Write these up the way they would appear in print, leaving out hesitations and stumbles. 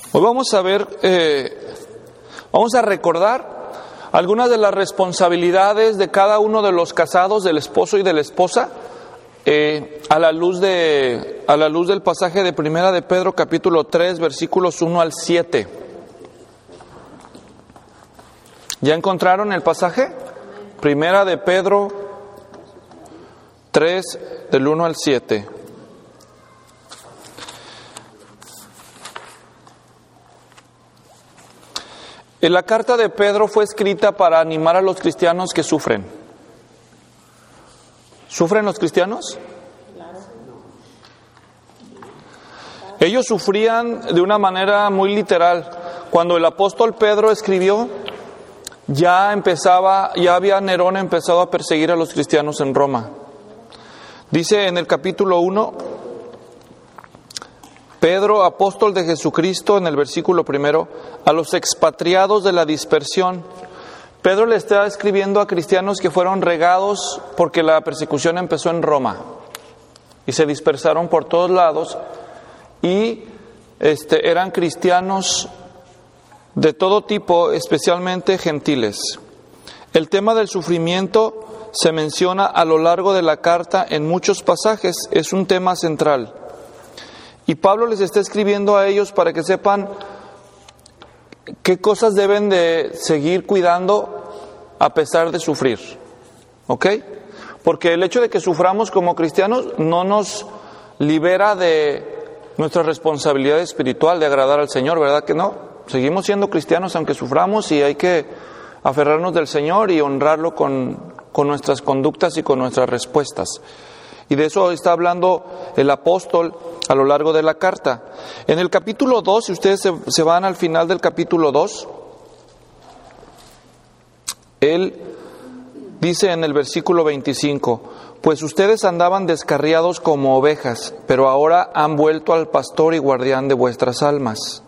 Hoy vamos a ver, vamos a recordar algunas de las responsabilidades de cada uno de los casados, del esposo y de la esposa, a la luz del pasaje de Primera de Pedro, capítulo 3, versículos 1 al 7. ¿Ya encontraron el pasaje? Primera de Pedro 3, del 1 al 7. La carta de Pedro fue escrita para animar a los cristianos que sufren. ¿Sufren los cristianos? Ellos sufrían de una manera muy literal. Cuando el apóstol Pedro escribió, ya había Nerón empezado a perseguir a los cristianos en Roma. Dice en el capítulo 1, Pedro, apóstol de Jesucristo, en el versículo 1, a los expatriados de la dispersión. Pedro le está escribiendo a cristianos que fueron regados porque la persecución empezó en Roma y se dispersaron por todos lados y eran cristianos de todo tipo, especialmente gentiles. El tema del sufrimiento se menciona a lo largo de la carta en muchos pasajes, es un tema central. Y Pablo les está escribiendo a ellos para que sepan qué cosas deben de seguir cuidando a pesar de sufrir. ¿Ok? Porque el hecho de que suframos como cristianos no nos libera de nuestra responsabilidad espiritual de agradar al Señor, ¿verdad que no? Seguimos siendo cristianos aunque suframos y hay que aferrarnos del Señor y honrarlo con nuestras conductas y con nuestras respuestas. Y de eso está hablando el apóstol a lo largo de la carta. En el capítulo 2, si ustedes se van al final del capítulo 2, él dice en el versículo 25, pues ustedes andaban descarriados como ovejas, pero ahora han vuelto al pastor y guardián de vuestras almas.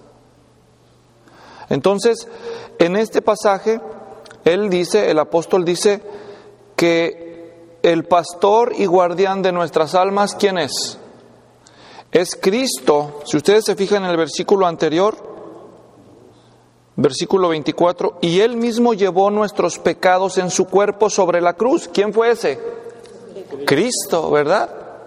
Entonces, en este pasaje, el apóstol dice que el pastor y guardián de nuestras almas, ¿quién es? Es Cristo. Si ustedes se fijan en el versículo anterior, versículo 24, y Él mismo llevó nuestros pecados en su cuerpo sobre la cruz. ¿Quién fue ese? Cristo, ¿verdad?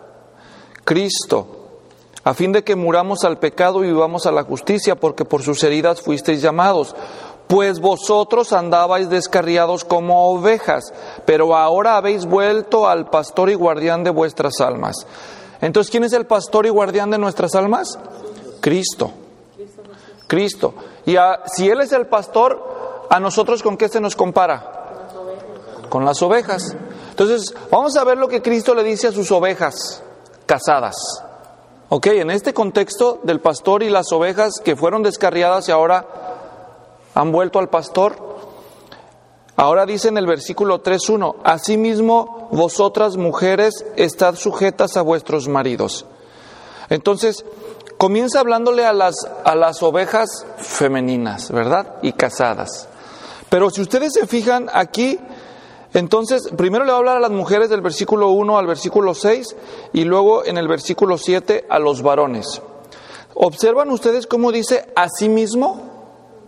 Cristo. A fin de que muramos al pecado y vivamos a la justicia, porque por sus heridas fuisteis llamados. Pues vosotros andabais descarriados como ovejas, pero ahora habéis vuelto al pastor y guardián de vuestras almas. Entonces, ¿quién es el pastor y guardián de nuestras almas? Cristo. Cristo. Y si Él es el pastor, ¿a nosotros con qué se nos compara? Con las ovejas. Entonces, vamos a ver lo que Cristo le dice a sus ovejas casadas. Ok, en este contexto del pastor y las ovejas que fueron descarriadas y ahora han vuelto al pastor. Ahora dice en el versículo 3:1, asimismo vosotras mujeres estad sujetas a vuestros maridos. Entonces, comienza hablándole a las ovejas femeninas, ¿verdad? Y casadas. Pero si ustedes se fijan aquí, entonces, primero le va a hablar a las mujeres del versículo 1 al versículo 6 y luego en el versículo 7 a los varones. ¿Observan ustedes cómo dice asimismo?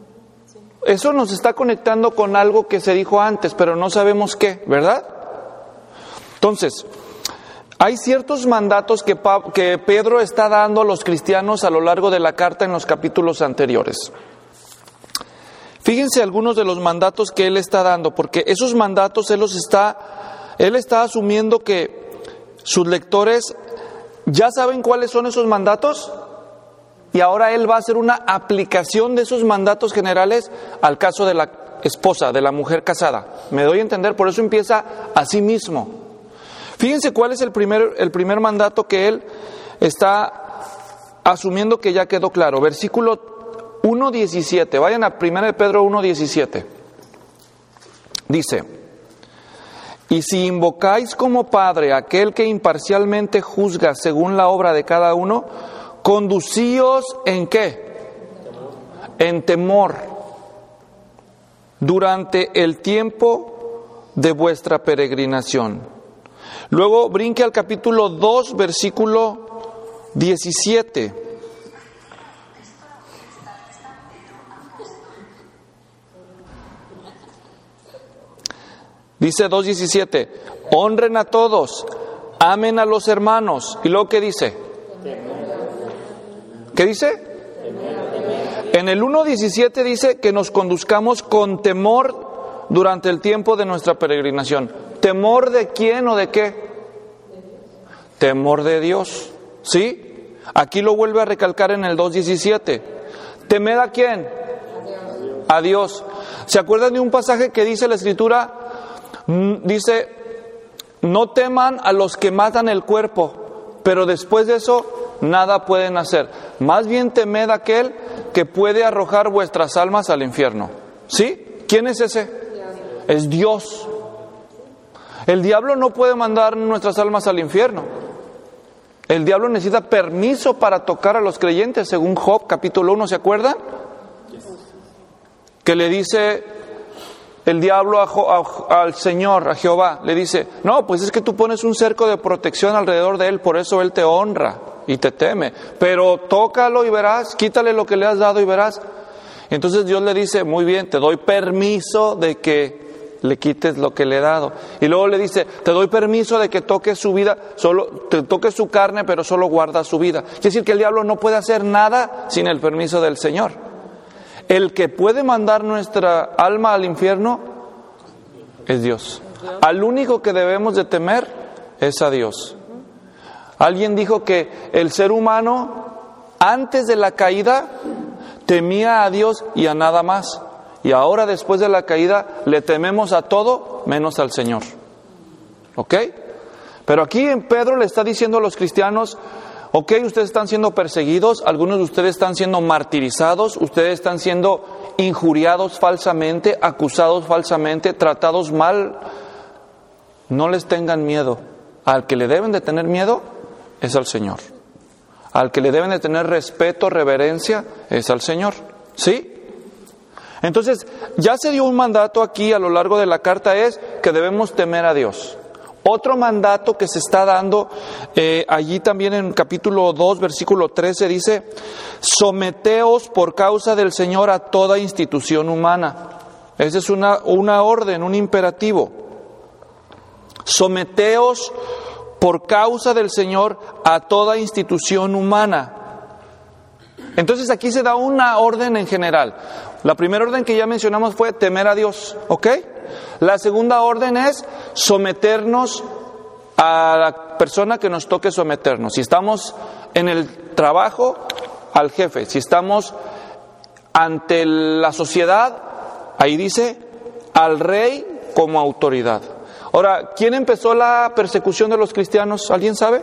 Eso nos está conectando con algo que se dijo antes, pero no sabemos qué, ¿verdad? Entonces, hay ciertos mandatos que Pedro está dando a los cristianos a lo largo de la carta en los capítulos anteriores. Fíjense algunos de los mandatos que él está dando, porque esos mandatos él está asumiendo que sus lectores ya saben cuáles son esos mandatos. Y ahora él va a hacer una aplicación de esos mandatos generales al caso de la esposa, de la mujer casada. ¿Me doy a entender? Por eso empieza así mismo. Fíjense cuál es el primer mandato que él está asumiendo que ya quedó claro. Versículo 1:17. Vayan a 1 de Pedro 1:17. Dice, y si invocáis como Padre a aquel que imparcialmente juzga según la obra de cada uno, conducíos ¿en qué? En temor, durante el tiempo de vuestra peregrinación. Luego brinque al capítulo 2, versículo 17. Dice 2:17, honren a todos, amen a los hermanos. ¿Y luego qué dice? ¿Qué dice? En el 1:17 dice que nos conduzcamos con temor durante el tiempo de nuestra peregrinación. ¿Temor de quién o de qué? Temor de Dios. ¿Sí? Aquí lo vuelve a recalcar en el 2:17. ¿Temed a quién? A Dios. ¿Se acuerdan de un pasaje que dice la Escritura? Dice, no teman a los que matan el cuerpo, pero después de eso nada pueden hacer. Más bien temed a aquel que puede arrojar vuestras almas al infierno. ¿Sí? ¿Quién es ese? Es Dios. El diablo no puede mandar nuestras almas al infierno. El diablo necesita permiso para tocar a los creyentes, según Job capítulo 1, ¿se acuerdan? Que le dice el diablo al Señor, a Jehová, le dice, no, pues es que tú pones un cerco de protección alrededor de él, por eso él te honra y te teme, pero tócalo y verás, quítale lo que le has dado y verás. Entonces Dios le dice, muy bien, te doy permiso de que le quites lo que le he dado. Y luego le dice, te doy permiso de que toques su vida, solo te toques su carne, pero solo guarda su vida. Quiere decir que el diablo no puede hacer nada sin el permiso del Señor. El que puede mandar nuestra alma al infierno es Dios. Al único que debemos de temer es a Dios. Alguien dijo que el ser humano antes de la caída temía a Dios y a nada más. Y ahora después de la caída le tememos a todo menos al Señor. ¿Ok? Pero aquí en Pedro le está diciendo a los cristianos, ok, ustedes están siendo perseguidos, algunos de ustedes están siendo martirizados, ustedes están siendo injuriados falsamente, acusados falsamente, tratados mal. No les tengan miedo. Al que le deben de tener miedo es al Señor. Al que le deben de tener respeto, reverencia, es al Señor. ¿Sí? Entonces, ya se dio un mandato aquí a lo largo de la carta, es que debemos temer a Dios. Otro mandato que se está dando allí también en capítulo 2, versículo 13, dice, someteos por causa del Señor a toda institución humana. Esa es una orden, un imperativo. Someteos por causa del Señor a toda institución humana. Entonces aquí se da una orden en general. La primera orden que ya mencionamos fue temer a Dios, ¿ok? La segunda orden es someternos a la persona que nos toque someternos. Si estamos en el trabajo, al jefe. Si estamos ante la sociedad, ahí dice, al rey como autoridad. Ahora, ¿quién empezó la persecución de los cristianos? ¿Alguien sabe?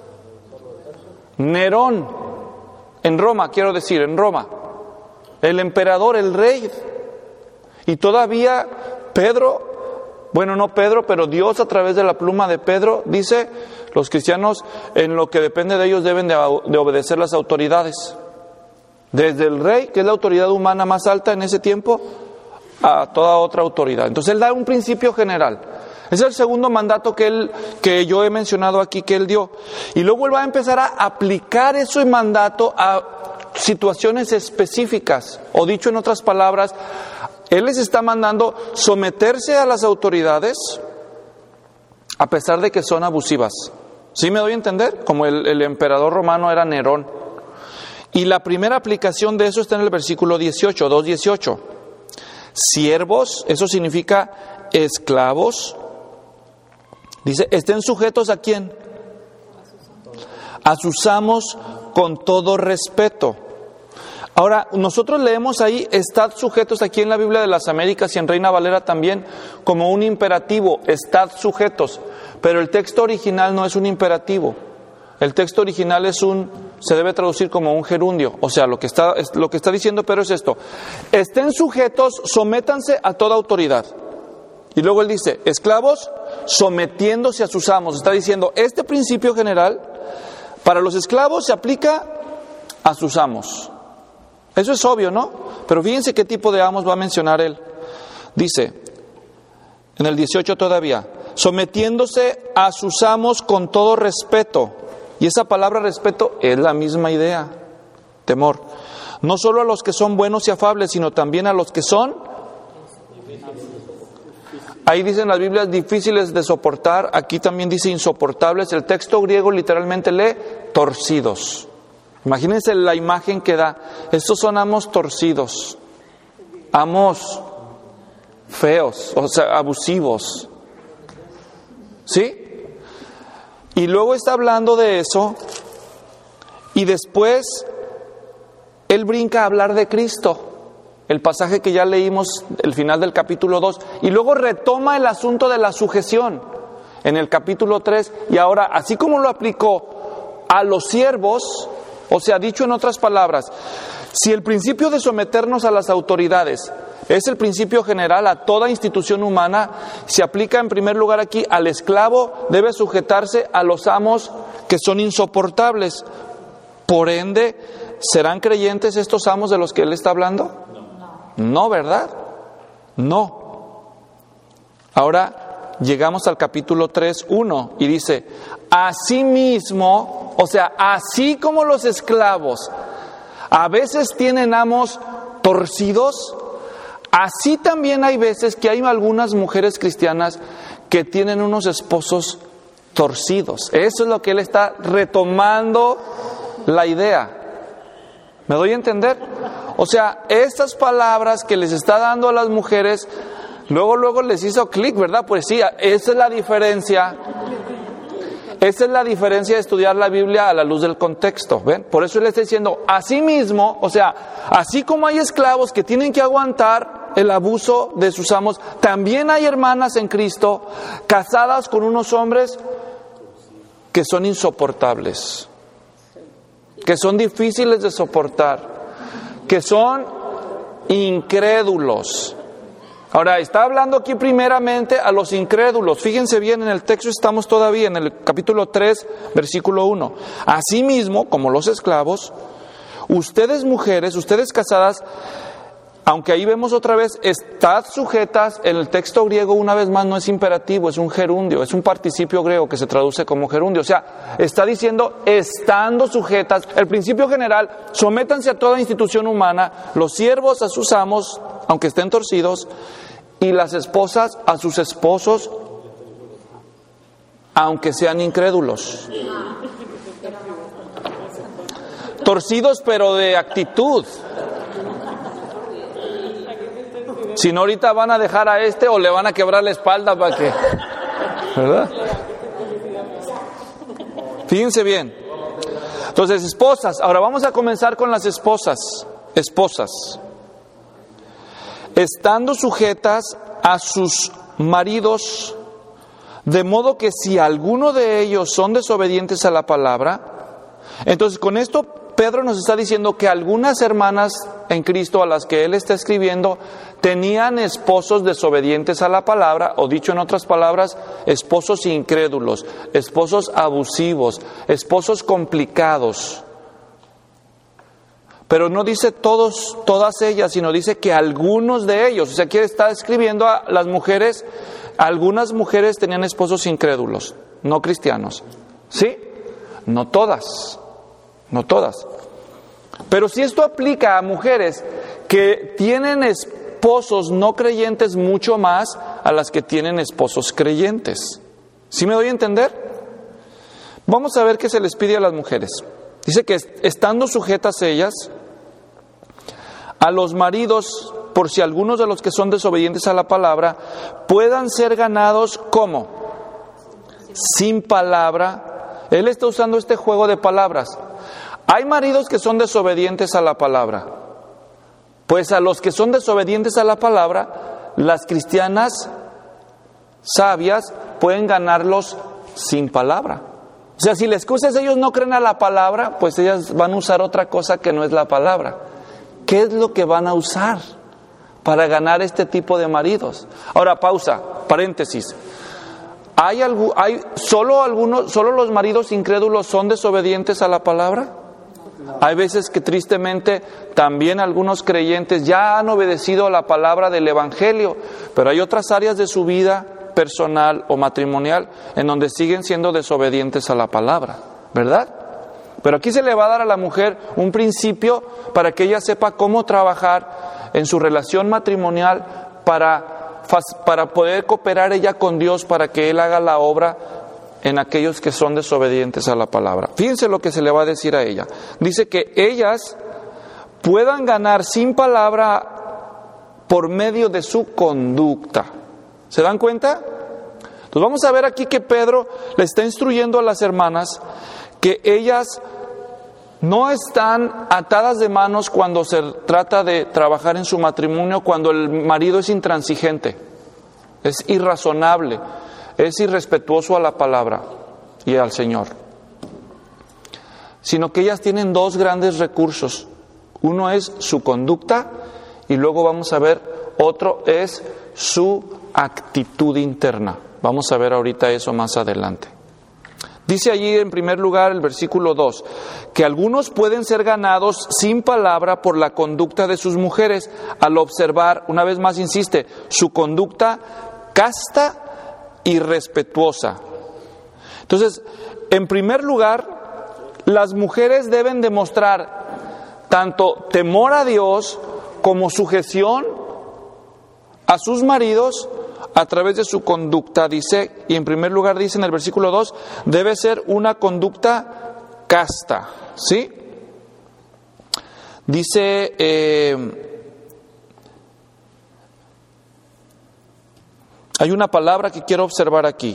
Nerón. En Roma, quiero decir, en Roma. El emperador, el rey. Y todavía Pedro, bueno, no Pedro, pero Dios a través de la pluma de Pedro dice, los cristianos en lo que depende de ellos deben de obedecer las autoridades. Desde el rey, que es la autoridad humana más alta en ese tiempo, a toda otra autoridad. Entonces él da un principio general. Es el segundo mandato que yo he mencionado aquí que él dio. Y luego él va a empezar a aplicar ese mandato a situaciones específicas. O dicho en otras palabras, él les está mandando someterse a las autoridades a pesar de que son abusivas. ¿Sí me doy a entender? Como el emperador romano era Nerón. Y la primera aplicación de eso está en el versículo 18, 2:18. Siervos, eso significa esclavos. Dice, estén sujetos ¿a quién? A sus amos con todo respeto. Ahora, nosotros leemos ahí, estad sujetos aquí en la Biblia de las Américas y en Reina Valera también, como un imperativo, estad sujetos. Pero el texto original no es un imperativo. El texto original se debe traducir como un gerundio. O sea, lo que está diciendo Pedro es esto. Estén sujetos, sométanse a toda autoridad. Y luego él dice, esclavos, sometiéndose a sus amos. Está diciendo, este principio general, para los esclavos se aplica a sus amos. Eso es obvio, ¿no? Pero fíjense qué tipo de amos va a mencionar él. Dice, en el 18 todavía, sometiéndose a sus amos con todo respeto. Y esa palabra respeto es la misma idea, temor. No solo a los que son buenos y afables, sino también a los que son Ahí dicen las Biblias difíciles de soportar, aquí también dice insoportables. El texto griego literalmente lee torcidos. Imagínense la imagen que da. Estos son amos torcidos, amos feos, o sea, abusivos. ¿Sí? Y luego está hablando de eso y después él brinca a hablar de Cristo. El pasaje que ya leímos, el final del capítulo 2, y luego retoma el asunto de la sujeción en el capítulo 3, y ahora, así como lo aplicó a los siervos, o sea, dicho en otras palabras, si el principio de someternos a las autoridades es el principio general a toda institución humana, se aplica en primer lugar aquí al esclavo, debe sujetarse a los amos que son insoportables. Por ende, ¿serán creyentes estos amos de los que él está hablando? No, ¿verdad? No. Ahora llegamos al capítulo 3:1 y dice, asimismo, o sea, así como los esclavos a veces tienen amos torcidos, así también hay veces que hay algunas mujeres cristianas que tienen unos esposos torcidos. Eso es lo que él está retomando la idea. ¿Me doy a entender? O sea, estas palabras que les está dando a las mujeres, luego les hizo clic, ¿verdad? Pues sí, esa es la diferencia. Esa es la diferencia de estudiar la Biblia a la luz del contexto, ¿ven? Por eso él está diciendo, así mismo, o sea, así como hay esclavos que tienen que aguantar el abuso de sus amos, también hay hermanas en Cristo casadas con unos hombres que son insoportables, que son difíciles de soportar, que son incrédulos. Ahora, está hablando aquí primeramente a los incrédulos. Fíjense bien, en el texto estamos todavía en el capítulo 3, versículo 1. Asimismo, como los esclavos, ustedes mujeres, ustedes casadas, aunque ahí vemos otra vez, estad sujetas, en el texto griego una vez más no es imperativo, es un gerundio, es un participio griego que se traduce como gerundio. O sea, está diciendo estando sujetas. El principio general, sométanse a toda institución humana, los siervos a sus amos, aunque estén torcidos, y las esposas a sus esposos, aunque sean incrédulos. Torcidos pero de actitud. Si no, ahorita van a dejar a este o le van a quebrar la espalda para que... ¿Verdad? Fíjense bien. Entonces, esposas. Ahora vamos a comenzar con las esposas. Esposas. Estando sujetas a sus maridos, de modo que si alguno de ellos son desobedientes a la palabra, entonces con esto Pedro nos está diciendo que algunas hermanas en Cristo a las que él está escribiendo tenían esposos desobedientes a la palabra, o dicho en otras palabras, esposos incrédulos, esposos abusivos, esposos complicados. Pero no dice todas ellas, sino dice que algunos de ellos. O sea, aquí está escribiendo a las mujeres, algunas mujeres tenían esposos incrédulos, no cristianos. ¿Sí? No todas. No todas. Pero si esto aplica a mujeres que tienen esposos no creyentes, mucho más a las que tienen esposos creyentes. ¿Sí me doy a entender? Vamos a ver qué se les pide a las mujeres. Dice que estando sujetas ellas a los maridos, por si algunos de los que son desobedientes a la palabra puedan ser ganados, ¿cómo? Sin palabra. Él está usando este juego de palabras. Hay maridos que son desobedientes a la palabra. Pues a los que son desobedientes a la palabra, las cristianas sabias pueden ganarlos sin palabra. O sea, si les excuses ellos no creen a la palabra, pues ellas van a usar otra cosa que no es la palabra. ¿Qué es lo que van a usar para ganar este tipo de maridos? Ahora, pausa, paréntesis. ¿Solo los maridos incrédulos son desobedientes a la palabra? Hay veces que tristemente también algunos creyentes ya han obedecido a la palabra del Evangelio, pero hay otras áreas de su vida personal o matrimonial en donde siguen siendo desobedientes a la palabra, ¿verdad? Pero aquí se le va a dar a la mujer un principio para que ella sepa cómo trabajar en su relación matrimonial para para poder cooperar ella con Dios, para que Él haga la obra en aquellos que son desobedientes a la palabra. Fíjense lo que se le va a decir a ella. Dice que ellas puedan ganar sin palabra por medio de su conducta. ¿Se dan cuenta? Entonces vamos a ver aquí que Pedro le está instruyendo a las hermanas que ellas no están atadas de manos cuando se trata de trabajar en su matrimonio, cuando el marido es intransigente, es irrazonable, es irrespetuoso a la palabra y al Señor. Sino que ellas tienen dos grandes recursos. Uno es su conducta y luego vamos a ver otro es su actitud interna. Vamos a ver ahorita eso más adelante. Dice allí en primer lugar el versículo 2, que algunos pueden ser ganados sin palabra por la conducta de sus mujeres, al observar, una vez más insiste, su conducta casta y respetuosa. Entonces, en primer lugar, las mujeres deben demostrar tanto temor a Dios como sujeción a sus maridos a través de su conducta, dice, y en primer lugar dice en el versículo 2, debe ser una conducta casta, ¿sí? Dice, hay una palabra que quiero observar aquí.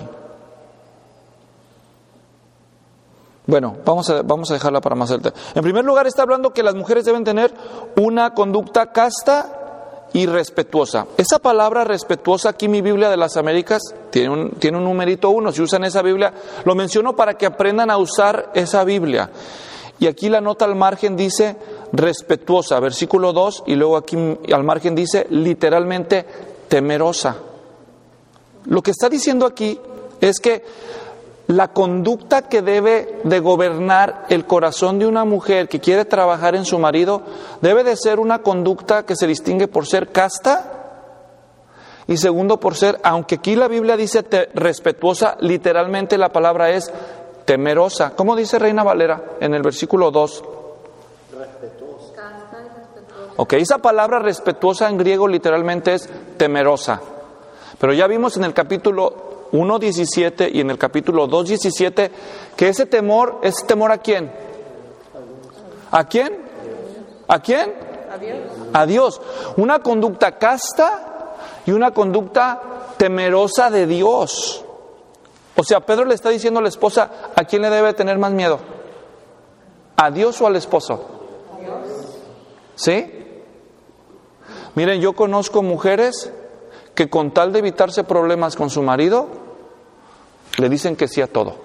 Bueno, vamos a dejarla para más adelante. En primer lugar está hablando que las mujeres deben tener una conducta casta y respetuosa. Esa palabra respetuosa aquí mi Biblia de las Américas tiene un numerito 1. Si usan esa Biblia, lo menciono para que aprendan a usar esa Biblia. Y aquí la nota al margen dice respetuosa, versículo 2, y luego aquí al margen dice literalmente temerosa. Lo que está diciendo aquí es que la conducta que debe de gobernar el corazón de una mujer que quiere trabajar en su marido debe de ser una conducta que se distingue por ser casta y segundo por ser, aunque aquí la Biblia dice respetuosa, literalmente la palabra es temerosa. ¿Cómo dice Reina Valera en el versículo 2? Respetuosa. Casta y respetuosa. Ok, esa palabra respetuosa en griego literalmente es temerosa. Pero ya vimos en el capítulo 1:17 y en el capítulo 2:17 que ese temor ¿a quién? ¿A quién? ¿A quién? A Dios. A Dios. Una conducta casta y una conducta temerosa de Dios. O sea, Pedro le está diciendo a la esposa, ¿a quién le debe tener más miedo? ¿A Dios o al esposo? A Dios. ¿Sí? Miren, yo conozco mujeres que con tal de evitarse problemas con su marido, le dicen que sí a todo.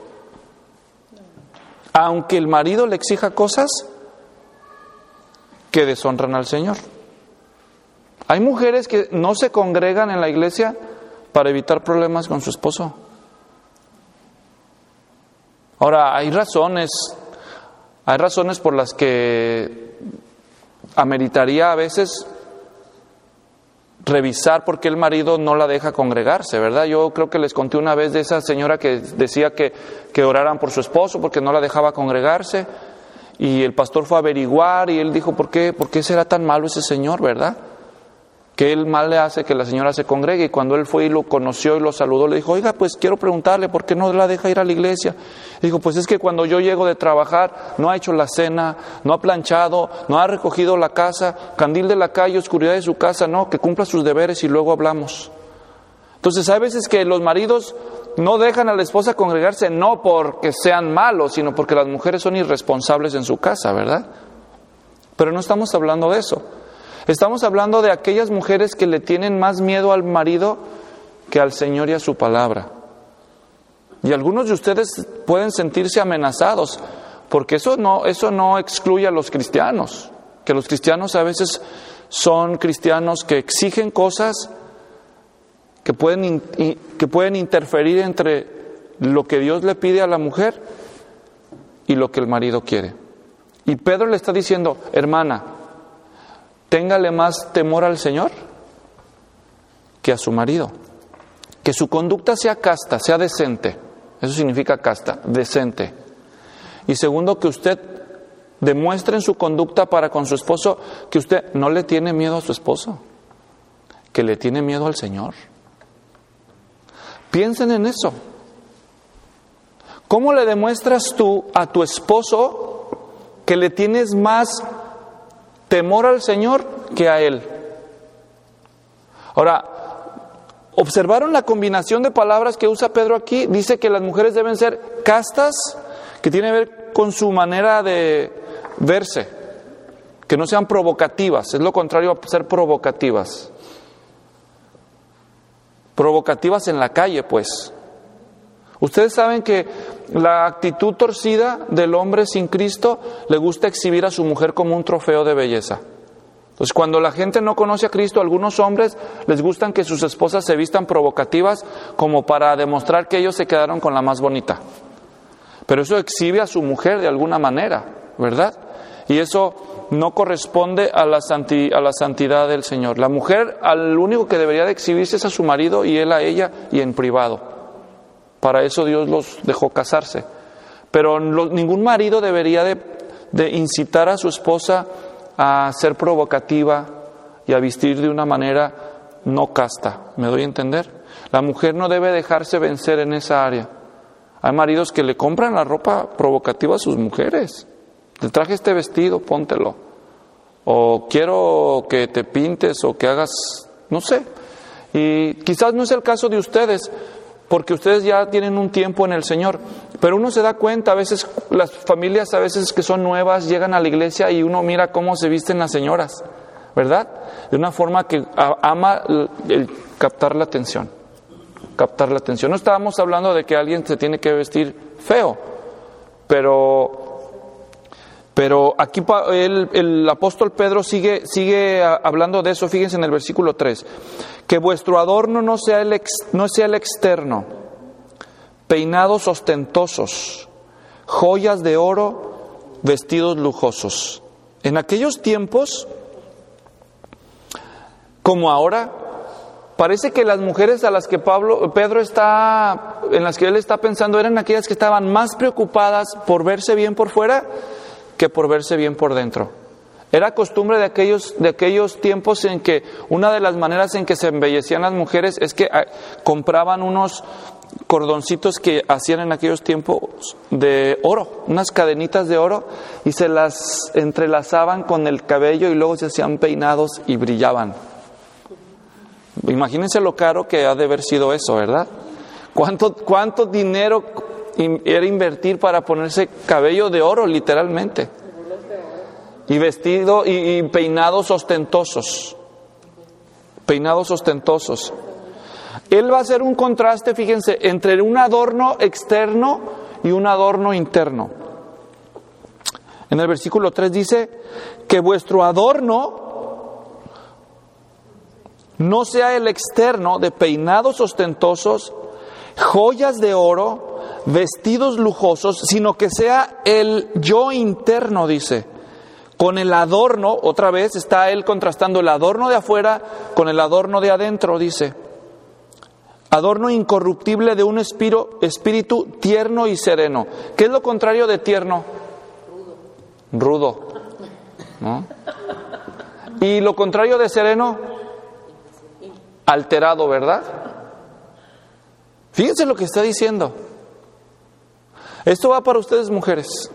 Aunque el marido le exija cosas que deshonran al Señor. Hay mujeres que no se congregan en la iglesia para evitar problemas con su esposo. Ahora, hay razones por las que ameritaría a veces revisar por qué el marido no la deja congregarse, ¿verdad? Yo creo que les conté una vez de esa señora que decía que oraran por su esposo porque no la dejaba congregarse, y el pastor fue a averiguar y él dijo, ¿por qué será tan malo ese señor, verdad? Que él mal le hace que la señora se congregue, y cuando él fue y lo conoció y lo saludó, le dijo, oiga, pues quiero preguntarle, ¿por qué no la deja ir a la iglesia? Dijo, pues es que cuando yo llego de trabajar, no ha hecho la cena, no ha planchado, no ha recogido la casa, candil de la calle, oscuridad de su casa, no, que cumpla sus deberes y luego hablamos. Entonces hay veces que los maridos no dejan a la esposa congregarse, no porque sean malos, sino porque las mujeres son irresponsables en su casa, ¿verdad? Pero no estamos hablando de eso. Estamos hablando de aquellas mujeres que le tienen más miedo al marido que al Señor y a su palabra. Y algunos de ustedes pueden sentirse amenazados, porque eso no excluye a los cristianos, que los cristianos a veces son cristianos que exigen cosas que pueden interferir entre lo que Dios le pide a la mujer y lo que el marido quiere. Y Pedro le está diciendo, hermana, téngale más temor al Señor que a su marido. Que su conducta sea casta, sea decente. Eso significa casta, decente. Y segundo, que usted demuestre en su conducta para con su esposo que usted no le tiene miedo a su esposo, que le tiene miedo al Señor. Piensen en eso. ¿Cómo le demuestras tú a tu esposo que le tienes más temor al Señor que a Él? Ahora, ¿observaron la combinación de palabras que usa Pedro aquí? Dice que las mujeres deben ser castas, que tiene que ver con su manera de verse, que no sean provocativas, es lo contrario a ser provocativas. Provocativas en la calle, pues. Ustedes saben que la actitud torcida del hombre sin Cristo le gusta exhibir a su mujer como un trofeo de belleza. Entonces, cuando la gente no conoce a Cristo, a algunos hombres les gustan que sus esposas se vistan provocativas como para demostrar que ellos se quedaron con la más bonita. Pero eso exhibe a su mujer de alguna manera, ¿verdad? Y eso no corresponde a la santidad del Señor. La mujer, al único que debería de exhibirse es a su marido y él a ella y en privado. Para eso Dios los dejó casarse. Pero ningún marido debería de incitar a su esposa a ser provocativa y a vestir de una manera no casta. ¿Me doy a entender? La mujer no debe dejarse vencer en esa área. Hay maridos que le compran la ropa provocativa a sus mujeres. Te traje este vestido, póntelo. O quiero que te pintes o que hagas, no sé. Y quizás no es el caso de ustedes, porque ustedes ya tienen un tiempo en el Señor. Pero uno se da cuenta, a veces las familias a veces que son nuevas llegan a la iglesia y uno mira cómo se visten las señoras, ¿verdad? De una forma que ama el captar la atención. Captar la atención. No estábamos hablando de que alguien se tiene que vestir feo, pero aquí el apóstol Pedro sigue hablando de eso. Fíjense en el versículo 3. Que vuestro adorno no sea el externo, peinados ostentosos, joyas de oro, vestidos lujosos. En aquellos tiempos, como ahora, parece que las mujeres a las que en las que él está pensando eran aquellas que estaban más preocupadas por verse bien por fuera que por verse bien por dentro. Era costumbre de aquellos tiempos en que una de las maneras en que se embellecían las mujeres es que compraban unos cordoncitos que hacían en aquellos tiempos de oro, unas cadenitas de oro, y se las entrelazaban con el cabello y luego se hacían peinados y brillaban. Imagínense lo caro que ha de haber sido eso, ¿verdad? ¿Cuánto dinero era invertir para ponerse cabello de oro, literalmente? Y vestido y peinados ostentosos. Peinados ostentosos. Él va a hacer un contraste, fíjense, entre un adorno externo y un adorno interno. En el versículo 3 dice que vuestro adorno no sea el externo de peinados ostentosos, joyas de oro, vestidos lujosos, sino que sea el yo interno, dice. Con el adorno, otra vez está él contrastando el adorno de afuera con el adorno de adentro, dice. Adorno incorruptible de un espíritu tierno y sereno. ¿Qué es lo contrario de tierno? Rudo. ¿No? Y lo contrario de sereno, alterado, ¿verdad? Fíjense lo que está diciendo. Esto va para ustedes, mujeres.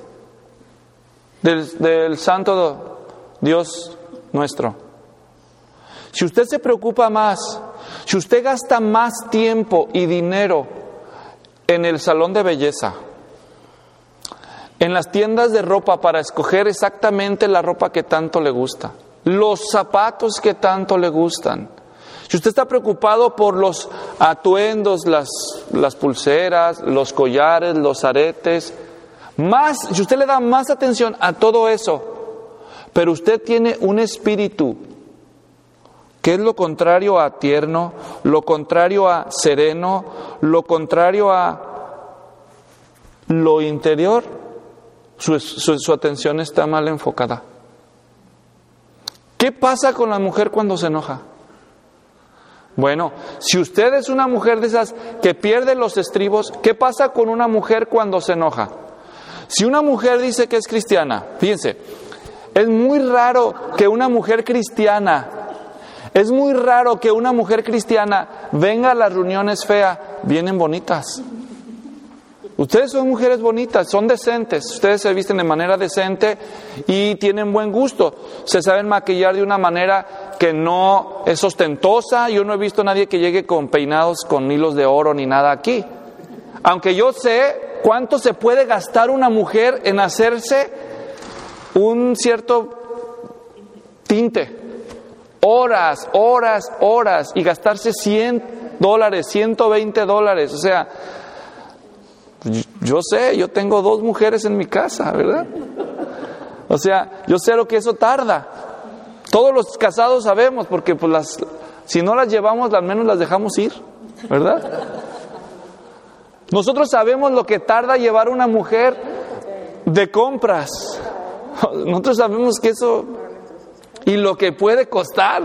Del santo Dios nuestro. Si usted se preocupa más, si usted gasta más tiempo y dinero en el salón de belleza, en las tiendas de ropa para escoger exactamente la ropa que tanto le gusta, los zapatos que tanto le gustan, si usted está preocupado por los atuendos, las pulseras, los collares, los aretes, si usted le da más atención a todo eso, pero usted tiene un espíritu que es lo contrario a tierno, lo contrario a sereno, lo contrario a lo interior, su atención está mal enfocada. ¿Qué pasa con la mujer cuando se enoja? Bueno, si usted es una mujer de esas que pierde los estribos, ¿qué pasa con una mujer cuando se enoja? Si una mujer dice que es cristiana, fíjense, es muy raro que una mujer cristiana Es muy raro que una mujer cristiana venga a las reuniones feas. Vienen bonitas. Ustedes son mujeres bonitas, son decentes. Ustedes se visten de manera decente y tienen buen gusto. Se saben maquillar de una manera que no es ostentosa. Yo no he visto a nadie que llegue con peinados con hilos de oro ni nada aquí. Aunque yo sé cuánto se puede gastar una mujer en hacerse un cierto tinte. Horas y gastarse $100, $120. O sea, yo sé, yo tengo 2 mujeres en mi casa, ¿verdad? O sea, yo sé lo que eso tarda. Todos los casados sabemos, porque pues si no las llevamos, al menos las dejamos ir, ¿verdad? Nosotros sabemos lo que tarda llevar una mujer de compras. Nosotros sabemos que eso y lo que puede costar.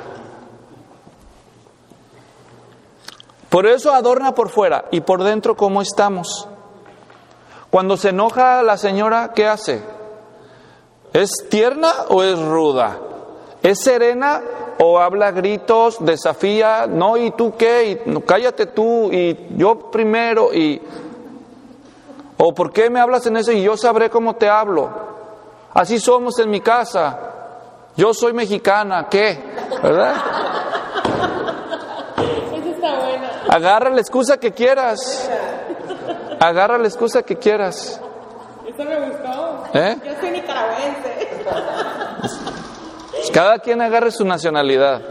Por eso adorna por fuera y por dentro cómo estamos. Cuando se enoja la señora, ¿qué hace? ¿Es tierna o es ruda? ¿Es serena o habla gritos, desafía? No, ¿y tú qué? Y, no, cállate tú, y yo primero, y... ¿O por qué me hablas en eso y yo sabré cómo te hablo? Así somos en mi casa. Yo soy mexicana, ¿qué? ¿Verdad? Eso está bueno. Agarra la excusa que quieras. Agarra la excusa que quieras. Eso me gustó. Yo soy nicaragüense. Cada quien agarre su nacionalidad.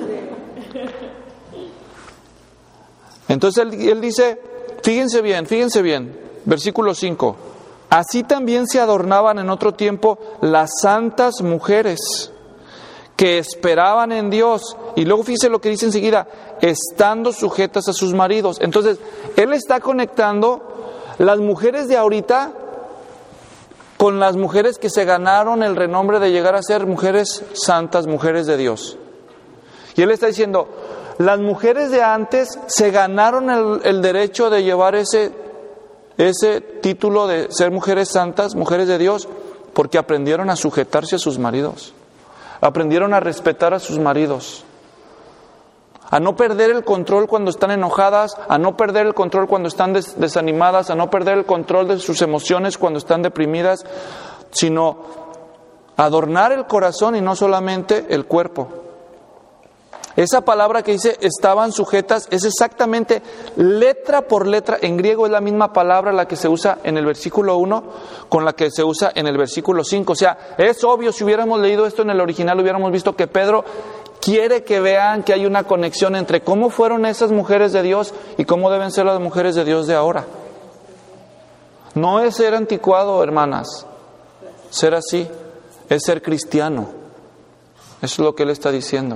Entonces él dice, fíjense bien, versículo 5. Así también se adornaban en otro tiempo las santas mujeres que esperaban en Dios. Y luego fíjense lo que dice enseguida, estando sujetas a sus maridos. Entonces, él está conectando las mujeres de ahorita con las mujeres que se ganaron el renombre de llegar a ser mujeres santas, mujeres de Dios. Y él está diciendo, las mujeres de antes se ganaron el derecho de llevar ese título de ser mujeres santas, mujeres de Dios, porque aprendieron a sujetarse a sus maridos. Aprendieron a respetar a sus maridos. A no perder el control cuando están enojadas, a no perder el control cuando están desanimadas, a no perder el control de sus emociones cuando están deprimidas, sino adornar el corazón y no solamente el cuerpo. Esa palabra que dice estaban sujetas es exactamente letra por letra, en griego es la misma palabra la que se usa en el versículo 1 con la que se usa en el versículo 5. O sea, es obvio, si hubiéramos leído esto en el original hubiéramos visto que Pedro quiere que vean que hay una conexión entre cómo fueron esas mujeres de Dios y cómo deben ser las mujeres de Dios de ahora. No es ser anticuado, hermanas. Ser así es ser cristiano. Eso es lo que él está diciendo.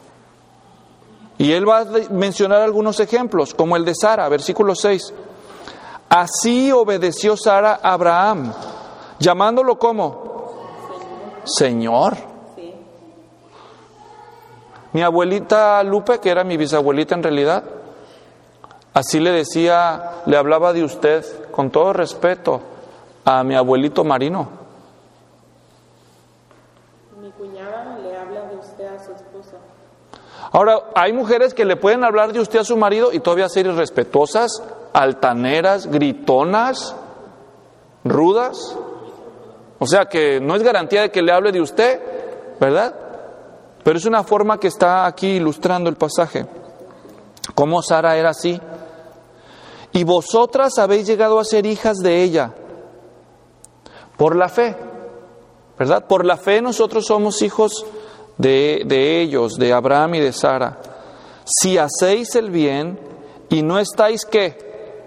Y él va a mencionar algunos ejemplos, como el de Sara, versículo 6. Así obedeció Sara a Abraham, llamándolo ¿cómo? Señor. Mi abuelita Lupe, que era mi bisabuelita en realidad, así le decía, le hablaba de usted, con todo respeto, a mi abuelito Marino. Mi cuñada le habla de usted a su esposa. Ahora, hay mujeres que le pueden hablar de usted a su marido y todavía ser irrespetuosas, altaneras, gritonas, rudas. O sea que no es garantía de que le hable de usted, ¿verdad? Pero es una forma que está aquí ilustrando el pasaje. Cómo Sara era así. Y vosotras habéis llegado a ser hijas de ella por la fe, ¿verdad? Por la fe nosotros somos hijos de ellos, de Abraham y de Sara. Si hacéis el bien y no estáis ¿qué?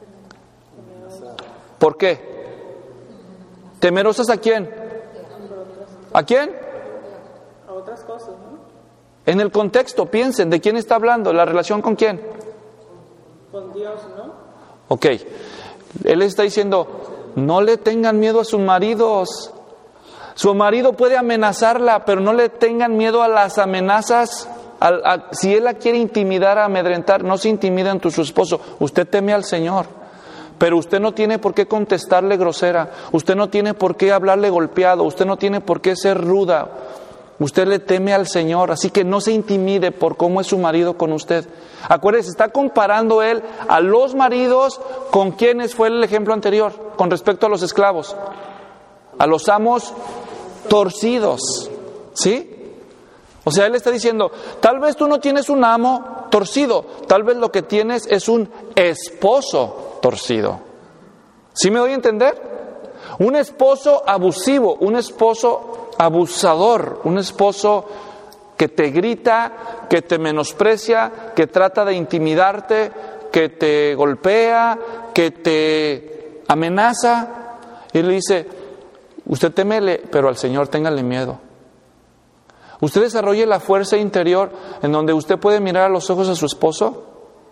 ¿Por qué? ¿Temerosas a quién? ¿A quién? A otras cosas, ¿no? En el contexto, piensen, ¿de quién está hablando? ¿La relación con quién? Con Dios, ¿no? Ok, él está diciendo, no le tengan miedo a sus maridos. Su marido puede amenazarla, pero no le tengan miedo a las amenazas. Si él la quiere intimidar, amedrentar, no se intimida ante su esposo. Usted teme al Señor, pero usted no tiene por qué contestarle grosera. Usted no tiene por qué hablarle golpeado. Usted no tiene por qué ser ruda. Usted le teme al Señor, así que no se intimide por cómo es su marido con usted. Acuérdese, está comparando él a los maridos con quienes fue el ejemplo anterior, con respecto a los esclavos, a los amos torcidos, ¿sí? O sea, él está diciendo, tal vez tú no tienes un amo torcido, tal vez lo que tienes es un esposo torcido. ¿Sí me doy a entender? Un esposo abusivo, un esposo abusador, un esposo que te grita, que te menosprecia, que trata de intimidarte, que te golpea, que te amenaza. Y le dice, usted témele, pero al Señor téngale miedo. Usted desarrolle la fuerza interior en donde usted puede mirar a los ojos a su esposo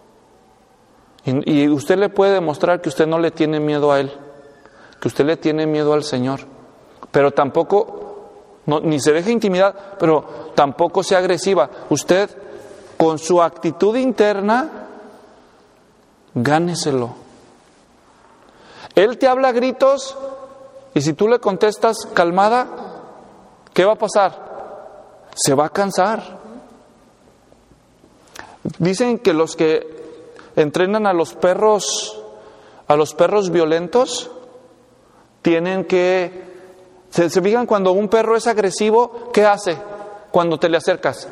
y usted le puede demostrar que usted no le tiene miedo a él, que usted le tiene miedo al Señor, pero tampoco, ni se deje intimidar, pero tampoco sea agresiva. Usted, con su actitud interna, gáneselo. Él te habla a gritos y si tú le contestas calmada, ¿qué va a pasar? Se va a cansar. Dicen que los que entrenan a los perros violentos, tienen que, se fijan cuando un perro es agresivo, ¿qué hace cuando te le acercas?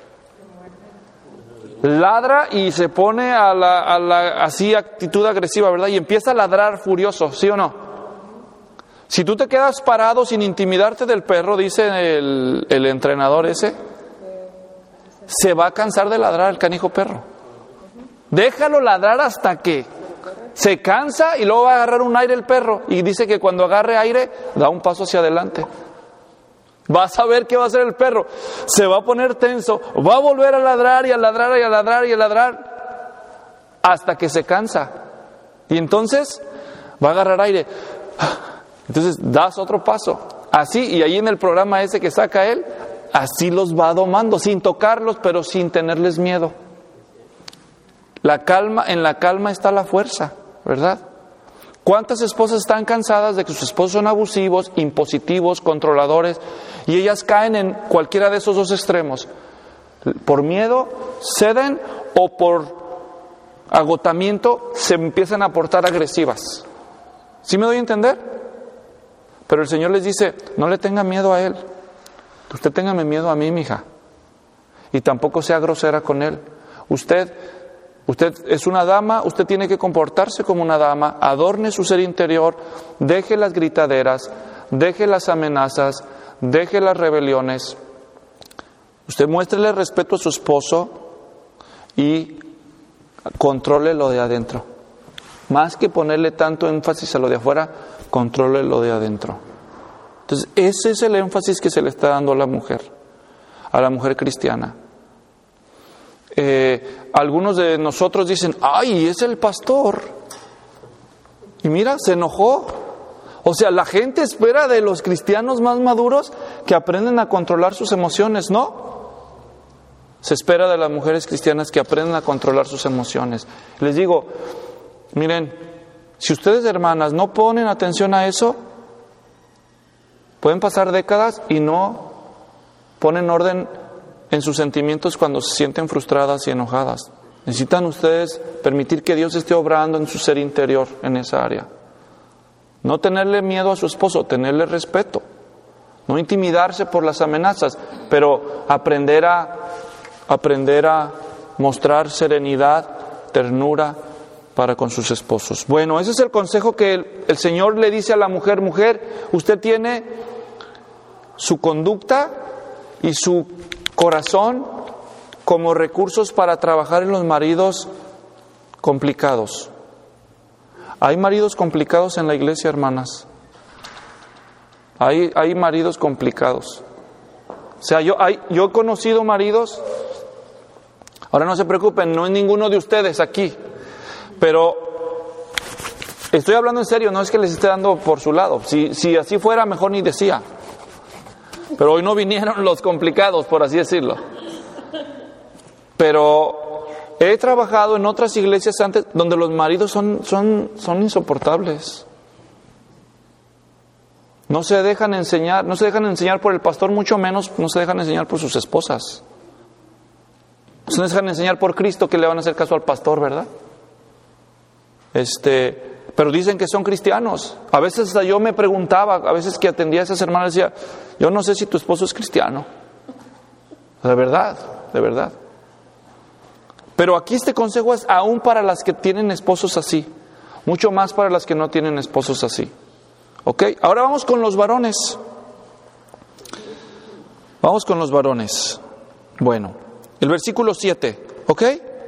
Ladra y se pone a la así actitud agresiva, ¿verdad? Y empieza a ladrar furioso, ¿sí o no? Si tú te quedas parado sin intimidarte del perro, dice el entrenador ese, se va a cansar de ladrar el canijo perro. Déjalo ladrar hasta que se cansa y luego va a agarrar un aire el perro. Y dice que cuando agarre aire, da un paso hacia adelante. Vas a ver qué va a hacer el perro. Se va a poner tenso, va a volver a ladrar y a ladrar y a ladrar y a ladrar hasta que se cansa. Y entonces va a agarrar aire. Entonces das otro paso. Así, y ahí en el programa ese que saca él, así los va domando, sin tocarlos, pero sin tenerles miedo. En la calma está la fuerza, ¿verdad? ¿Cuántas esposas están cansadas de que sus esposos son abusivos, impositivos, controladores, y ellas caen en cualquiera de esos dos extremos? Por miedo ceden o por agotamiento se empiezan a portar agresivas. ¿Sí me doy a entender? Pero el Señor les dice, no le tenga miedo a él. Usted téngame miedo a mí, mija. Y tampoco sea grosera con él. Usted es una dama, usted tiene que comportarse como una dama, adorne su ser interior, deje las gritaderas, deje las amenazas, deje las rebeliones. Usted muéstrele respeto a su esposo y controle lo de adentro. Más que ponerle tanto énfasis a lo de afuera, controle lo de adentro. Entonces, ese es el énfasis que se le está dando a la mujer cristiana. Algunos de nosotros dicen, ¡ay, es el pastor! Y mira, se enojó. O sea, la gente espera de los cristianos más maduros que aprenden a controlar sus emociones, ¿no? Se espera de las mujeres cristianas que aprendan a controlar sus emociones. Les digo, miren, si ustedes, hermanas, no ponen atención a eso, pueden pasar décadas y no ponen orden en sus sentimientos cuando se sienten frustradas y enojadas. Necesitan ustedes permitir que Dios esté obrando en su ser interior en esa área. No tenerle miedo a su esposo, tenerle respeto. No intimidarse por las amenazas, pero aprender a mostrar serenidad, ternura para con sus esposos. Bueno, ese es el consejo que el Señor le dice a la mujer. Mujer, usted tiene su conducta y su corazón como recursos para trabajar en los maridos complicados. Hay maridos complicados en la iglesia, hermanas. Hay maridos complicados. O sea, yo he conocido maridos. Ahora no se preocupen, no es ninguno de ustedes aquí. Pero estoy hablando en serio, no es que les esté dando por su lado. Si así fuera, mejor ni decía. Pero hoy no vinieron los complicados, por así decirlo. Pero he trabajado en otras iglesias antes donde los maridos son insoportables. No se dejan enseñar por el pastor, mucho menos no se dejan enseñar por sus esposas. No se dejan enseñar por Cristo, que le van a hacer caso al pastor, ¿verdad? Pero dicen que son cristianos. A veces hasta yo me preguntaba, a veces que atendía a esas hermanas, decía, yo no sé si tu esposo es cristiano. De verdad, de verdad. Pero aquí este consejo es aún para las que tienen esposos así, mucho más para las que no tienen esposos así. ¿Ok? Ahora vamos con los varones. Vamos con los varones. Bueno, el versículo 7, ¿ok?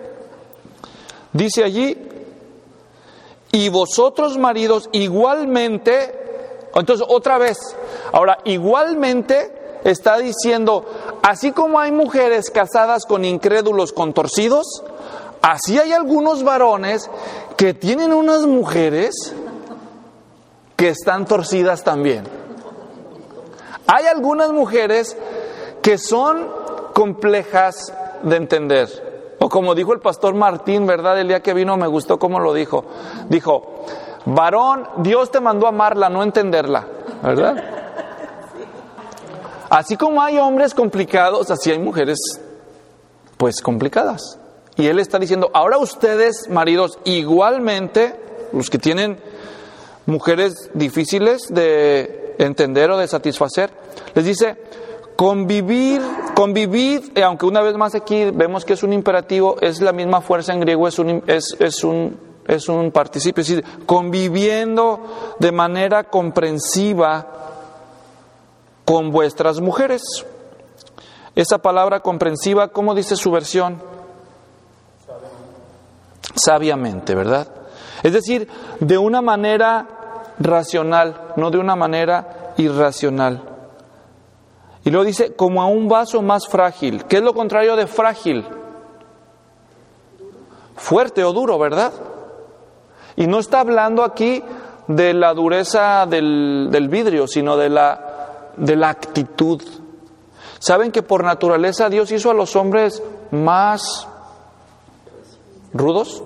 Dice allí, y vosotros maridos igualmente, entonces otra vez, ahora igualmente está diciendo, así como hay mujeres casadas con incrédulos contorcidos, así hay algunos varones que tienen unas mujeres que están torcidas también. Hay algunas mujeres que son complejas de entender. O como dijo el pastor Martín, ¿verdad? El día que vino me gustó cómo lo dijo. Dijo, varón, Dios te mandó a amarla, no entenderla, ¿verdad? Así como hay hombres complicados, así hay mujeres, pues, complicadas. Y él está diciendo, ahora ustedes, maridos, igualmente, los que tienen mujeres difíciles de entender o de satisfacer, les dice, convivid, aunque una vez más aquí vemos que es un imperativo, es la misma fuerza en griego, es un participio, es decir, conviviendo de manera comprensiva con vuestras mujeres. Esa palabra comprensiva, ¿cómo dice su versión? Sabiamente, ¿verdad? Es decir, de una manera racional, no de una manera irracional. Y luego dice, como a un vaso más frágil. ¿Qué es lo contrario de frágil? Fuerte o duro, ¿verdad? Y no está hablando aquí de la dureza del vidrio, sino de la actitud. ¿Saben que por naturaleza Dios hizo a los hombres más rudos?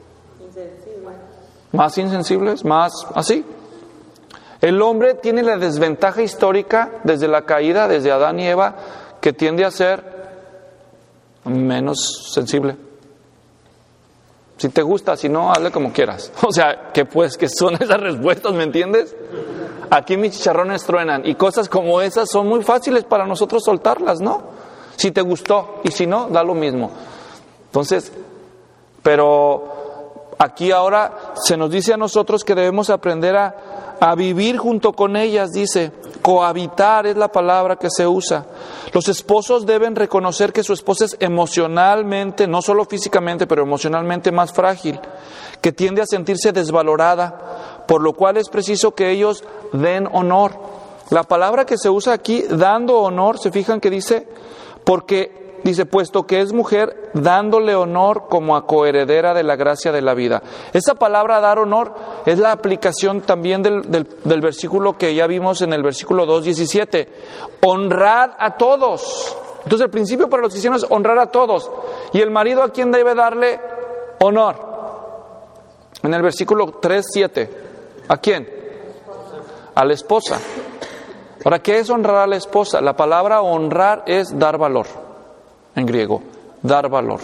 Más insensibles, más así. El hombre tiene la desventaja histórica desde la caída, desde Adán y Eva, que tiende a ser menos sensible. Si te gusta, si no, hazle como quieras. O sea, que pues, que son esas respuestas, ¿me entiendes? Aquí mis chicharrones truenan y cosas como esas son muy fáciles para nosotros soltarlas, ¿no? Si te gustó y si no, da lo mismo. Entonces, pero aquí ahora se nos dice a nosotros que debemos aprender a vivir junto con ellas, dice, cohabitar es la palabra que se usa. Los esposos deben reconocer que su esposa es emocionalmente, no solo físicamente, pero emocionalmente más frágil, que tiende a sentirse desvalorada, por lo cual es preciso que ellos den honor. La palabra que se usa aquí, dando honor, se fijan que dice, porque dice, puesto que es mujer, dándole honor como a coheredera de la gracia de la vida. Esa palabra dar honor es la aplicación también del versículo que ya vimos en el versículo 2:17. Honrad a todos. Entonces el principio para los cristianos es honrar a todos. ¿Y el marido a quién debe darle honor? En el versículo 3:7. ¿A quién? A la esposa. Ahora, ¿qué es honrar a la esposa? La palabra honrar es dar valor. En griego, dar valor.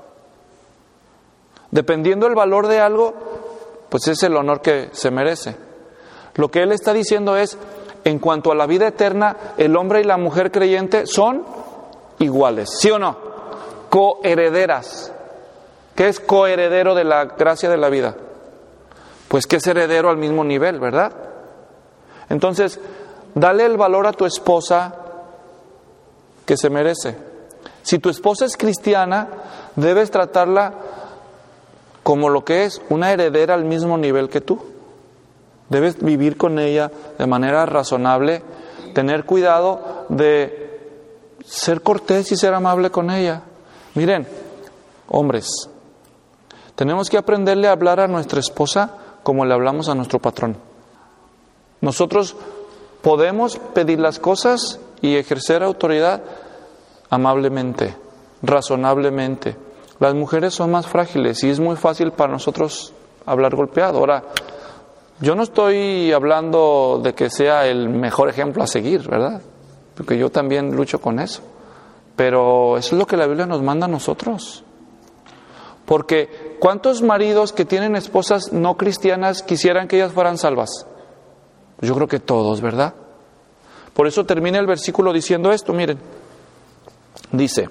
Dependiendo del valor de algo, pues es el honor que se merece. Lo que él está diciendo es, en cuanto a la vida eterna, el hombre y la mujer creyente son iguales, ¿sí o no? Coherederas. ¿Qué es coheredero de la gracia de la vida? Pues que es heredero al mismo nivel, ¿verdad? Entonces, dale el valor a tu esposa que se merece. Si tu esposa es cristiana, debes tratarla como lo que es, una heredera al mismo nivel que tú. Debes vivir con ella de manera razonable, tener cuidado de ser cortés y ser amable con ella. Miren, hombres, tenemos que aprenderle a hablar a nuestra esposa como le hablamos a nuestro patrón. Nosotros podemos pedir las cosas y ejercer autoridad amablemente, razonablemente. Las mujeres son más frágiles y es muy fácil para nosotros hablar golpeado. Ahora, Yo no estoy hablando de que sea el mejor ejemplo a seguir, ¿verdad? Porque yo también lucho con eso. Pero eso es lo que la Biblia nos manda a nosotros. Porque ¿cuántos maridos que tienen esposas no cristianas quisieran que ellas fueran salvas? Yo creo que todos, ¿verdad? Por eso termina el versículo diciendo esto, miren. Dice: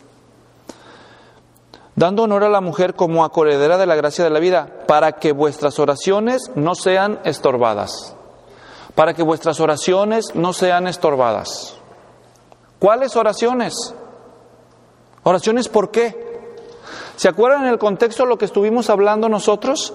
dando honor a la mujer como a coheredera de la gracia de la vida, para que vuestras oraciones no sean estorbadas. Para que vuestras oraciones no sean estorbadas. ¿Cuáles oraciones? ¿Oraciones por qué? ¿Se acuerdan en el contexto de lo que estuvimos hablando nosotros?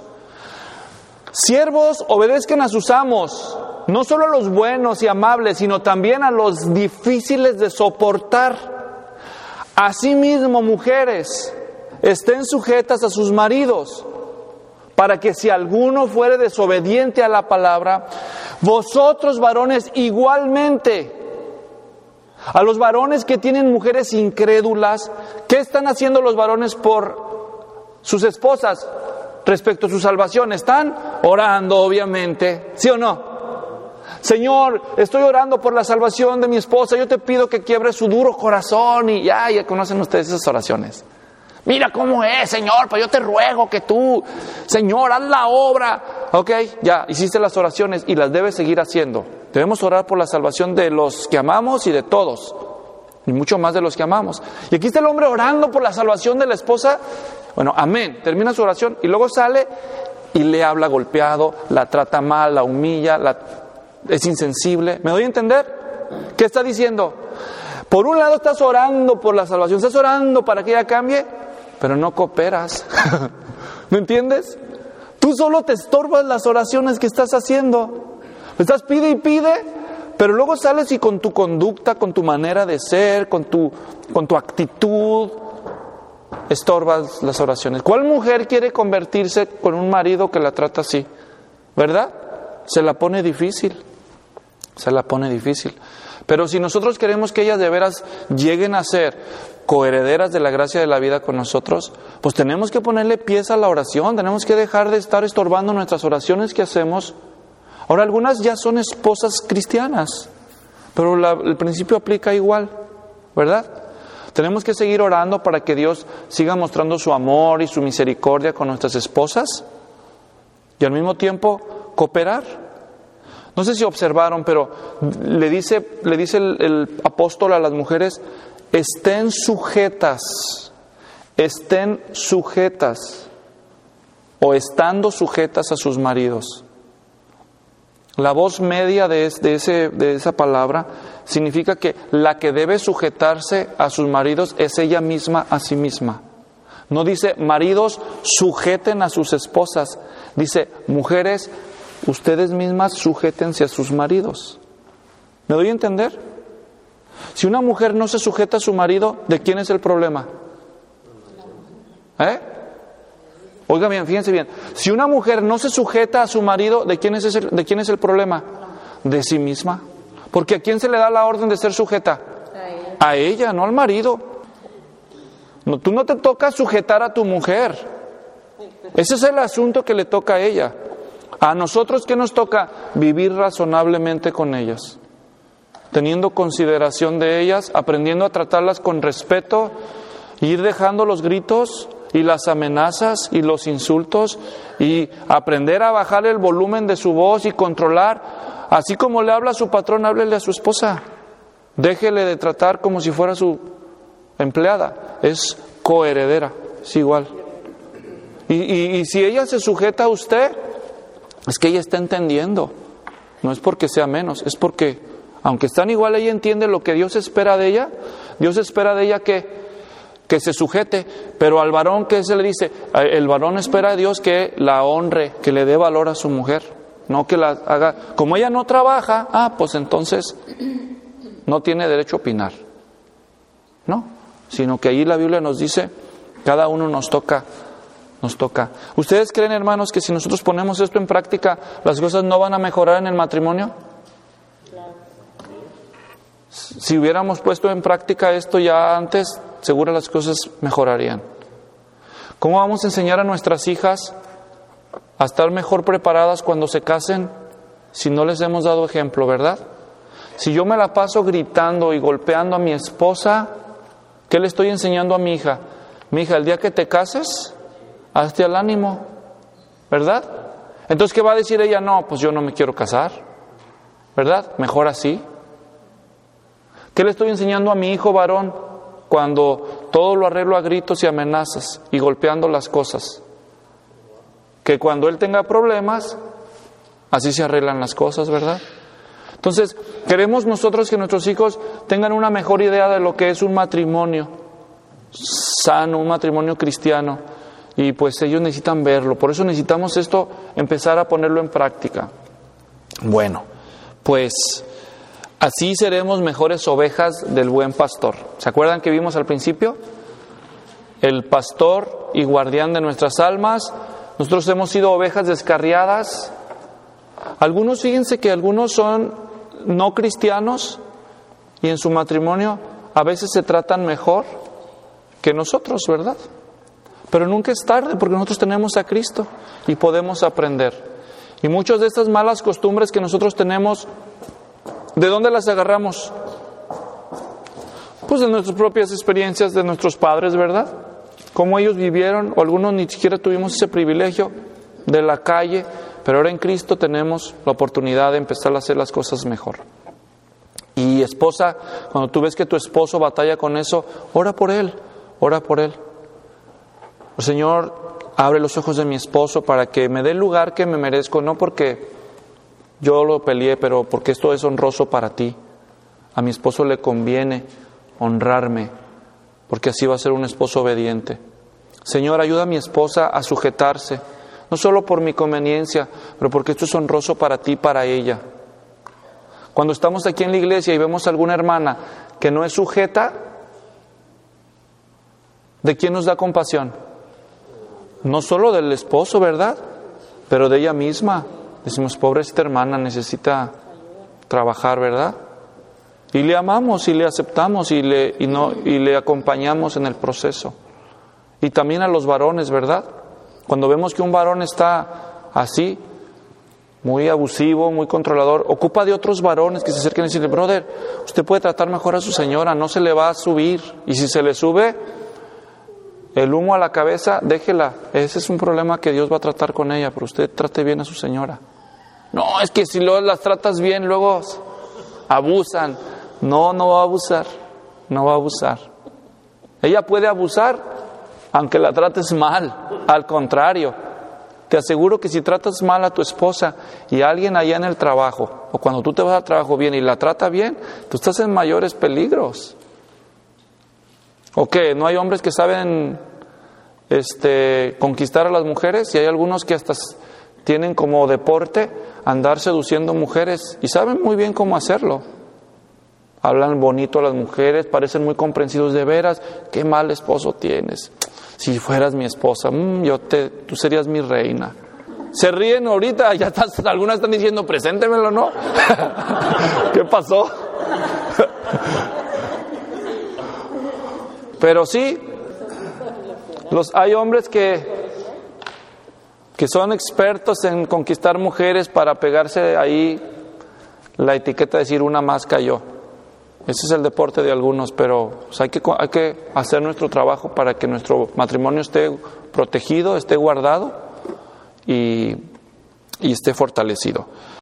Siervos, obedezcan a sus amos, no solo a los buenos y amables, sino también a los difíciles de soportar. Asimismo, mujeres, estén sujetas a sus maridos, para que si alguno fuere desobediente a la palabra, vosotros varones igualmente. A los varones que tienen mujeres incrédulas, ¿qué están haciendo los varones por sus esposas respecto a su salvación? Están orando, obviamente, ¿sí o no? Señor, estoy orando por la salvación de mi esposa, yo te pido que quiebres su duro corazón. Y ya conocen ustedes esas oraciones. Mira cómo es, Señor, pero yo te ruego que tú, Señor, haz la obra. Ok, ya hiciste las oraciones y las debes seguir haciendo. Debemos orar por la salvación de los que amamos y de todos, y mucho más de los que amamos. Y aquí está el hombre orando por la salvación de la esposa. Bueno, amén, termina su oración y luego sale y le habla golpeado, la trata mal, la humilla, es insensible. ¿Me doy a entender? ¿Qué está diciendo? Por un lado estás orando por la salvación, estás orando para que ella cambie, pero no cooperas. ¿Me entiendes? Tú solo te estorbas las oraciones que estás haciendo. Estás pide y pide, pero luego sales y con tu conducta, con tu manera de ser, con tu actitud, estorbas las oraciones. ¿Cuál mujer quiere convertirse con un marido que la trata así? ¿Verdad? Se la pone difícil. Se la pone difícil. Pero si nosotros queremos que ellas de veras lleguen a ser coherederas de la gracia de la vida con nosotros, pues tenemos que ponerle pies a la oración, tenemos que dejar de estar estorbando nuestras oraciones que hacemos. Ahora, algunas ya son esposas cristianas, pero el principio aplica igual, ¿verdad? Tenemos que seguir orando para que Dios siga mostrando su amor y su misericordia con nuestras esposas y al mismo tiempo cooperar. No sé si observaron, pero le dice el apóstol a las mujeres: estén sujetas o estando sujetas a sus maridos. La voz media de esa palabra significa que la que debe sujetarse a sus maridos es ella misma a sí misma. No dice maridos sujeten a sus esposas, dice mujeres ustedes mismas sujétense a sus maridos. ¿Me doy a entender? Si una mujer no se sujeta a su marido, ¿de quién es el problema? Oiga bien, fíjense bien. Si una mujer no se sujeta a su marido, ¿de quién es el problema? De sí misma. Porque ¿a quién se le da la orden de ser sujeta? A ella, no al marido. No, tú no te toca sujetar a tu mujer. Ese es el asunto que le toca a ella. A nosotros, ¿qué nos toca? Vivir razonablemente con ellas, teniendo consideración de ellas, aprendiendo a tratarlas con respeto, ir dejando los gritos y las amenazas y los insultos, y aprender a bajar el volumen de su voz y controlar. Así como le habla a su patrón, háblele a su esposa. Déjele de tratar como si fuera su empleada. Es coheredera, es igual. Y si ella se sujeta a usted, es que ella está entendiendo. No es porque sea menos, es porque, aunque están igual, ella entiende lo que Dios espera de ella. Dios espera de ella que se sujete, pero al varón, ¿qué se le dice? El varón espera a Dios que la honre, que le dé valor a su mujer, no que la haga. Como ella no trabaja, pues entonces no tiene derecho a opinar. No, sino que ahí la Biblia nos dice, cada uno nos toca. ¿Ustedes creen, hermanos, que si nosotros ponemos esto en práctica, las cosas no van a mejorar en el matrimonio? Si hubiéramos puesto en práctica esto ya antes, seguro las cosas mejorarían. ¿Cómo vamos a enseñar a nuestras hijas a estar mejor preparadas cuando se casen si no les hemos dado ejemplo, ¿verdad? Si yo me la paso gritando y golpeando a mi esposa, ¿qué le estoy enseñando a mi hija? Mi hija, el día que te cases, hazte al ánimo, ¿verdad? Entonces, ¿qué va a decir ella? No, pues yo no me quiero casar, ¿verdad? Mejor así. ¿Qué le estoy enseñando a mi hijo varón cuando todo lo arreglo a gritos y amenazas y golpeando las cosas? Que cuando él tenga problemas, así se arreglan las cosas, ¿verdad? Entonces, queremos nosotros que nuestros hijos tengan una mejor idea de lo que es un matrimonio sano, un matrimonio cristiano. Y pues ellos necesitan verlo. Por eso necesitamos esto, empezar a ponerlo en práctica. Bueno, pues así seremos mejores ovejas del buen pastor. ¿Se acuerdan que vimos al principio? El pastor y guardián de nuestras almas. Nosotros hemos sido ovejas descarriadas. Algunos, fíjense que algunos son no cristianos y en su matrimonio a veces se tratan mejor que nosotros, ¿verdad? Pero nunca es tarde porque nosotros tenemos a Cristo y podemos aprender. Y muchas de estas malas costumbres que nosotros tenemos, ¿de dónde las agarramos? Pues de nuestras propias experiencias de nuestros padres, ¿verdad? Cómo ellos vivieron, o algunos ni siquiera tuvimos ese privilegio de la calle, pero ahora en Cristo tenemos la oportunidad de empezar a hacer las cosas mejor. Y esposa, cuando tú ves que tu esposo batalla con eso, ora por él, ora por él. Señor, abre los ojos de mi esposo para que me dé el lugar que me merezco, no porque yo lo peleé, pero porque esto es honroso para ti. A mi esposo le conviene honrarme, porque así va a ser un esposo obediente. Señor, ayuda a mi esposa a sujetarse, no solo por mi conveniencia, pero porque esto es honroso para ti y para ella. Cuando estamos aquí en la iglesia y vemos a alguna hermana que no es sujeta, ¿de quién nos da compasión? No solo del esposo, ¿verdad? Pero de ella misma. Decimos, pobre esta hermana, necesita trabajar, ¿verdad? Y le amamos y le aceptamos y le acompañamos en el proceso. Y también a los varones, ¿verdad? Cuando vemos que un varón está así, muy abusivo, muy controlador, ocupa de otros varones que se acerquen y decirle, brother, usted puede tratar mejor a su señora, no se le va a subir. Y si se le sube el humo a la cabeza, déjela. Ese es un problema que Dios va a tratar con ella, pero usted trate bien a su señora. No, es que si luego las tratas bien, luego abusan. No va a abusar, no va a abusar. Ella puede abusar, aunque la trates mal. Al contrario, te aseguro que si tratas mal a tu esposa y a alguien allá en el trabajo, o cuando tú te vas al trabajo bien y la trata bien, tú estás en mayores peligros. ¿O qué? ¿No hay hombres que saben conquistar a las mujeres? Y hay algunos que hasta tienen como deporte andar seduciendo mujeres y saben muy bien cómo hacerlo. Hablan bonito a las mujeres, parecen muy comprensivos. De veras, qué mal esposo tienes. Si fueras mi esposa, tú serías mi reina. Se ríen ahorita, algunas están diciendo, preséntemelo, ¿no? ¿Qué pasó? Pero sí, hay hombres que son expertos en conquistar mujeres para pegarse ahí la etiqueta de decir una más cayó. Ese es el deporte de algunos, pero pues hay que hacer nuestro trabajo para que nuestro matrimonio esté protegido, esté guardado y esté fortalecido.